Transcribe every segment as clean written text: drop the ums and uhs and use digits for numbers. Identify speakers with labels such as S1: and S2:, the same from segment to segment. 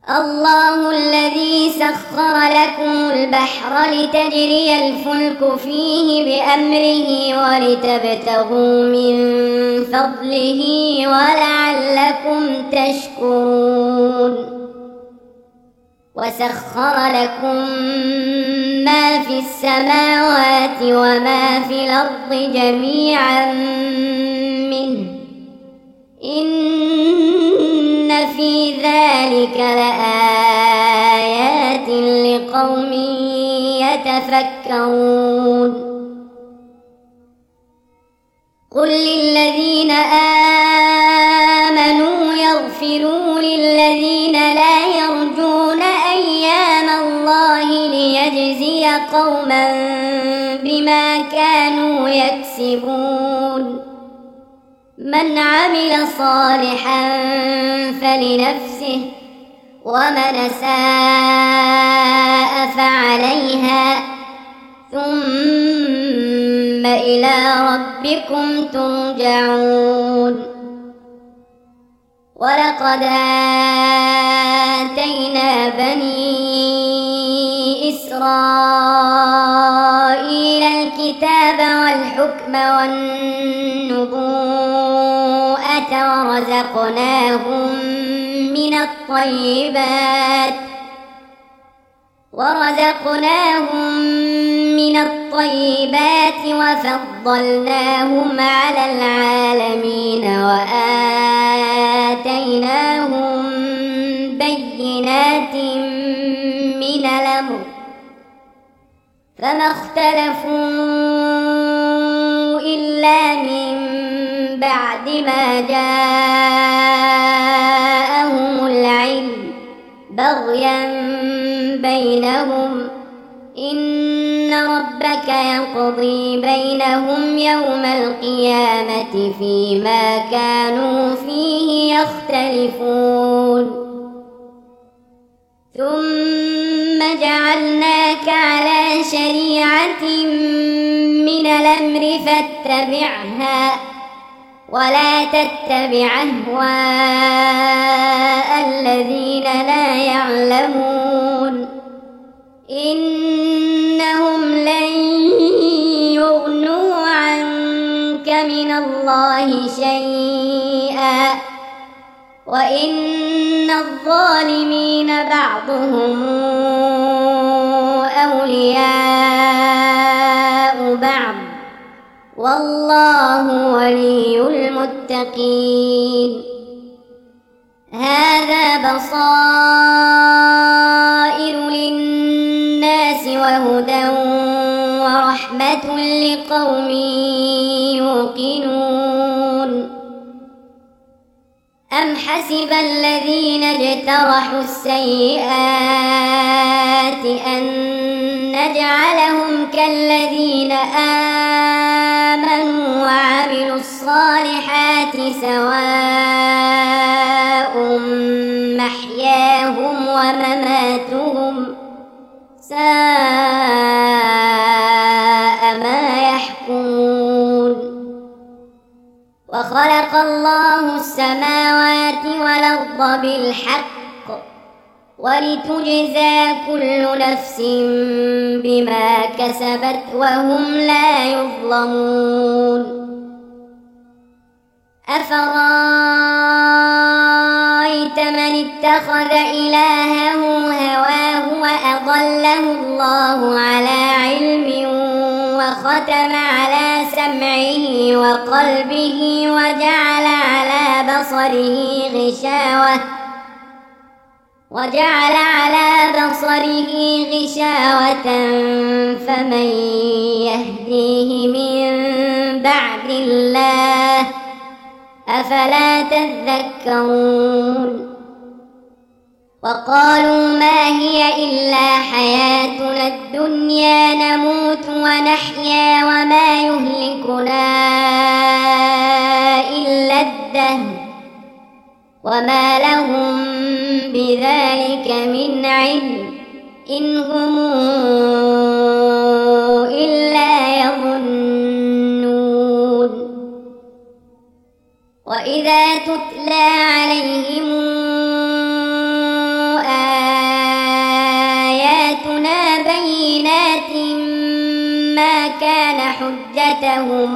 S1: الله الذي سخر لكم البحر لتجري الفلك فيه بأمره ولتبتغوا من فضله ولعلكم تشكرون وسخر لكم ما في السماوات وما في الأرض جميعا منه إن في ذلك لآيات لقوم يتفكرون قل للذين آمنوا يغفروا للذين لا يرجون أيام الله ليجزي قوما بما كانوا يكسبون من عمل صالحا فلنفسه ومن ساء فعليها ثم إلى ربكم ترجعون ولقد آتينا بني إسرائيل الكتاب والحكم والنبوءة ورزقناهم من الطيبات وفضلناهم على العالمين وآتيناهم بينات من الأمر فما اختلفوا إلا من بعد ما جاءهم العلم بغيا بينهم إن ربك يقضي بينهم يوم القيامة فيما كانوا فيه يختلفون ثم جعلناك على شريعة من الأمر فاتبعها ولا تتبع أهواء الذين لا يعلمون إنهم لن يغنوا عنك من الله شيئا وإن الظالمين بعضهم أولياء بعض والله ولي المتقين هذا بصائر للناس وهدى ورحمة لقوم يوقنون أم حسب الذين اجترحوا السيئات أن نجعلهم كالذين آمنوا وعملوا الصالحات سواء محياهم ومماتهم ساء ما يحكمون وخلق الله السماوات والأرض بالحق ولتجزى كل نفس بما كسبت وهم لا يظلمون أفرأيت من اتخذ إلهه هواه وأضله الله على علم وختم على سمعه وقلبه وجعل على بصره غشاوة فمن يهديه من بعد الله أفلا تذكرون وقالوا ما هي إلا حياتنا الدنيا نموت ونحيا وما يهلكنا إلا الدهر وما لهم بذلك من علم إن هم إلا يظنون وإذا تتلى عليهم زادتهم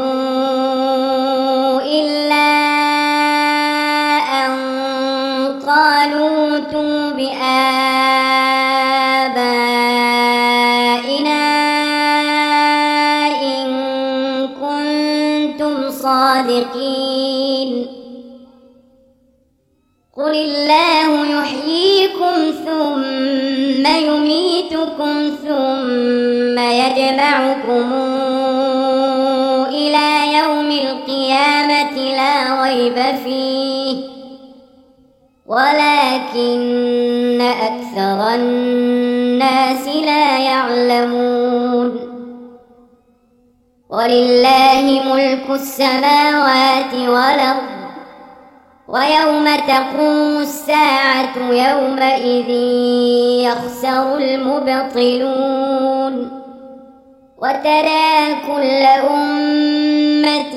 S1: إلا أن قالوا ائتوا بآبائنا إن كنتم صادقين قل الله يحييكم ثم يميتكم ثم يجمعكم إلى يوم القيامة لا ريب فيه ولكن أكثر الناس لا يعلمون ولله ملك السماوات والأرض ويوم تقوم الساعة يومئذ يخسر المبطلون وترى كل أمة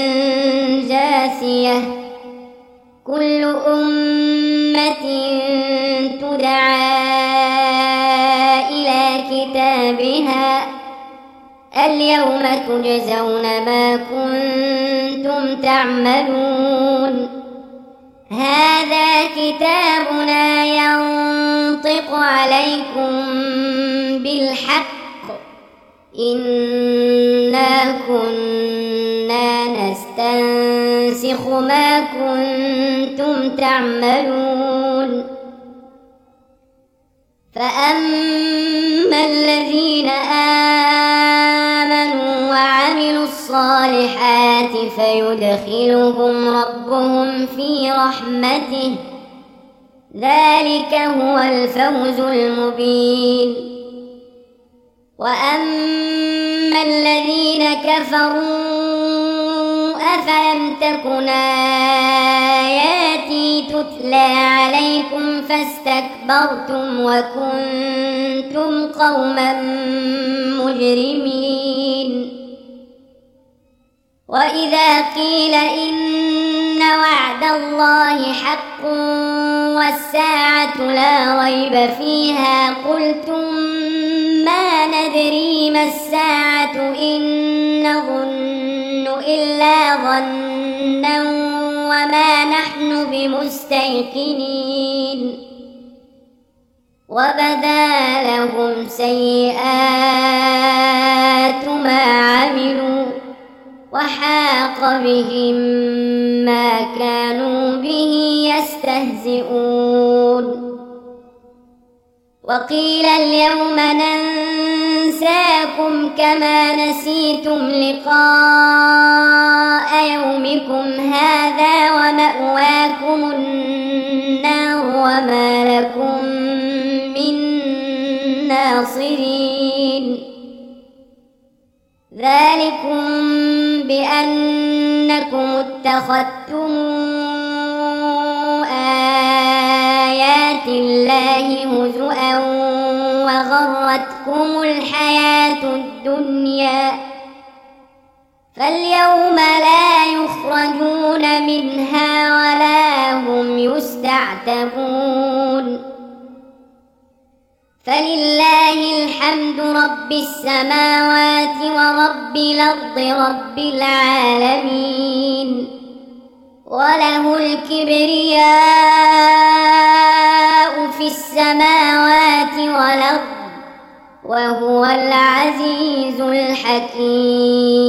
S1: جاثية كل أمة تدعى إلى كتابها اليوم تجزون ما كنتم تعملون هذا كتابنا ينطق عليكم بالحق إنا كنا نستنسخ ما كنتم تعملون فأما الذين آمنوا وعملوا الصالحات فيدخلهم ربهم في رحمته ذلك هو الفوز المبين وأما الذين كفروا أفلم تكن آياتي تتلى عليكم فاستكبرتم وكنتم قوما مجرمين وإذا قيل إن وعد الله حق والساعة لا ريب فيها قلتم ما ندري ما الساعة إن نظن إلا ظنا وما نحن بمستيقنين وبدا لهم سيئات ما عملوا وحاق بهم ما كانوا به يستهزئون وقيل اليوم ننساكم كما نسيتم لقاء يومكم هذا ومأواكم النار وما لكم من ناصرين ذلكم بأنكم اتخذتم آيات الله هزؤا وغرتكم الحياة الدنيا فاليوم لا يخرجون منها ولا هم يستعتبون فلله الحمد رب السماوات ورب الأرض رب العالمين وله الكبرياء في السماوات والأرض وهو العزيز الحكيم.